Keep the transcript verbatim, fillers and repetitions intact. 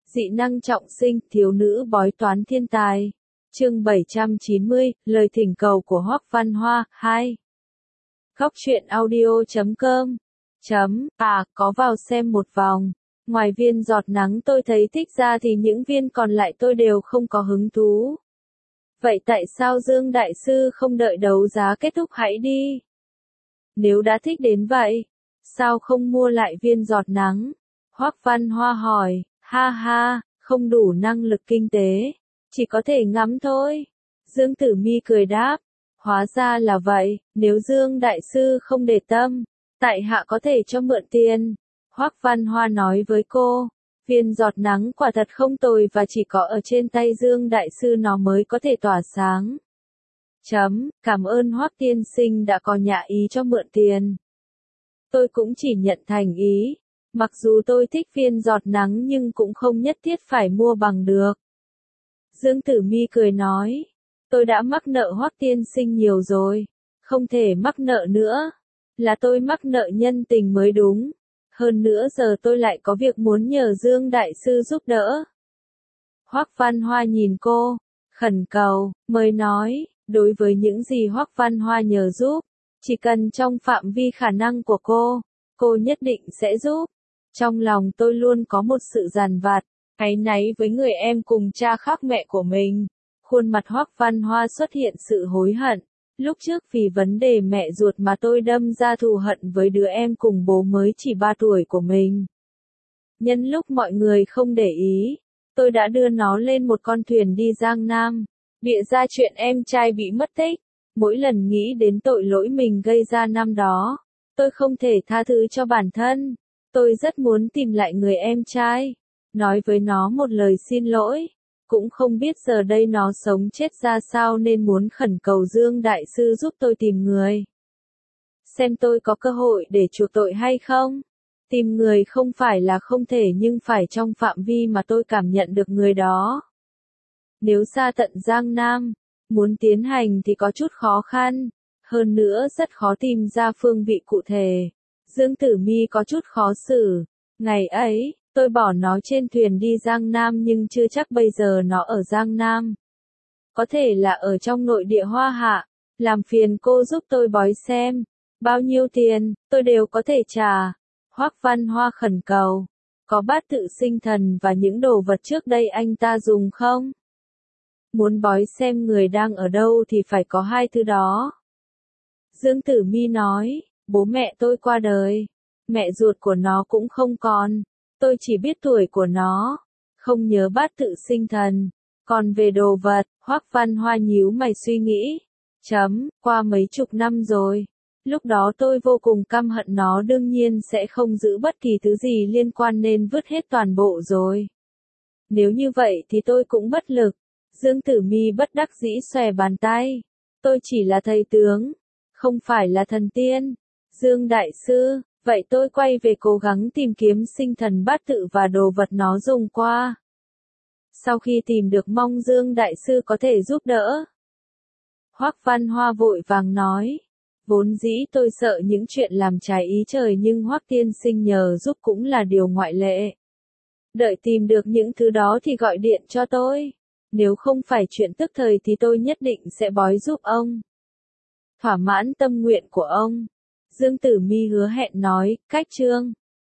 Dị năng trọng sinh, thiếu nữ bói toán thiên tài. Chương bảy trăm chín mươi, lời thỉnh cầu của Hoắc Văn Hoa, hai. Góc truyện audio chấm com. Chấm, à, có vào xem một vòng. Ngoài viên giọt nắng tôi thấy thích ra thì những viên còn lại tôi đều không có hứng thú. Vậy tại sao Dương Đại Sư không đợi đấu giá kết thúc hãy đi? Nếu đã thích đến vậy, sao không mua lại viên giọt nắng? Hoắc Văn Hoa hỏi, ha ha, không đủ năng lực kinh tế, chỉ có thể ngắm thôi. Dương Tử Mi cười đáp, hóa ra là vậy, nếu Dương Đại Sư không để tâm, tại hạ có thể cho mượn tiền. Hoắc Văn Hoa nói với cô, viên giọt nắng quả thật không tồi và chỉ có ở trên tay Dương Đại Sư nó mới có thể tỏa sáng. Chấm, cảm ơn Hoắc tiên sinh đã có nhã ý cho mượn tiền. Tôi cũng chỉ nhận thành ý, mặc dù tôi thích viên giọt nắng nhưng cũng không nhất thiết phải mua bằng được. Dương Tử Mi cười nói, tôi đã mắc nợ Hoắc tiên sinh nhiều rồi, không thể mắc nợ nữa, là tôi mắc nợ nhân tình mới đúng. Hơn nữa giờ tôi lại có việc muốn nhờ Dương Đại Sư giúp đỡ. Hoắc Văn Hoa nhìn cô, khẩn cầu, mới nói, đối với những gì Hoắc Văn Hoa nhờ giúp, chỉ cần trong phạm vi khả năng của cô, cô nhất định sẽ giúp. Trong lòng tôi luôn có một sự dằn vặt, áy náy với người em cùng cha khác mẹ của mình. Khuôn mặt Hoắc Văn Hoa xuất hiện sự hối hận. Lúc trước vì vấn đề mẹ ruột mà tôi đâm ra thù hận với đứa em cùng bố mới chỉ ba tuổi của mình. Nhân lúc mọi người không để ý, tôi đã đưa nó lên một con thuyền đi Giang Nam, bịa ra chuyện em trai bị mất tích. Mỗi lần nghĩ đến tội lỗi mình gây ra năm đó, tôi không thể tha thứ cho bản thân. Tôi rất muốn tìm lại người em trai, nói với nó một lời xin lỗi. Cũng không biết giờ đây nó sống chết ra sao nên muốn khẩn cầu Dương Đại Sư giúp tôi tìm người. Xem tôi có cơ hội để chuộc tội hay không? Tìm người không phải là không thể nhưng phải trong phạm vi mà tôi cảm nhận được người đó. Nếu xa tận Giang Nam, muốn tiến hành thì có chút khó khăn, hơn nữa rất khó tìm ra phương vị cụ thể. Dương Tử Mi có chút khó xử. Ngày ấy, tôi bỏ nó trên thuyền đi Giang Nam nhưng chưa chắc bây giờ nó ở Giang Nam. Có thể là ở trong nội địa Hoa Hạ. Làm phiền cô giúp tôi bói xem. Bao nhiêu tiền, tôi đều có thể trả. Hoắc Văn Hoa khẩn cầu. Có bát tự sinh thần và những đồ vật trước đây anh ta dùng không? Muốn bói xem người đang ở đâu thì phải có hai thứ đó. Dương Tử Mi nói, bố mẹ tôi qua đời. Mẹ ruột của nó cũng không còn. Tôi chỉ biết tuổi của nó, không nhớ bát tự sinh thần. Còn về đồ vật, Hoắc Văn Hoa nhíu mày suy nghĩ. Chấm, qua mấy chục năm rồi. Lúc đó tôi vô cùng căm hận nó đương nhiên sẽ không giữ bất kỳ thứ gì liên quan nên vứt hết toàn bộ rồi. Nếu như vậy thì tôi cũng bất lực. Dương Tử Mi bất đắc dĩ xòe bàn tay. Tôi chỉ là thầy tướng, không phải là thần tiên. Dương Đại Sư, vậy tôi quay về cố gắng tìm kiếm sinh thần bát tự và đồ vật nó dùng qua. Sau khi tìm được mong Dương Đại Sư có thể giúp đỡ. Hoắc Văn Hoa vội vàng nói. Vốn dĩ tôi sợ những chuyện làm trái ý trời nhưng Hoắc tiên sinh nhờ giúp cũng là điều ngoại lệ. Đợi tìm được những thứ đó thì gọi điện cho tôi. Nếu không phải chuyện tức thời thì tôi nhất định sẽ bói giúp ông. Thỏa mãn tâm nguyện của ông. Dương Tử Mi hứa hẹn nói, cách chương.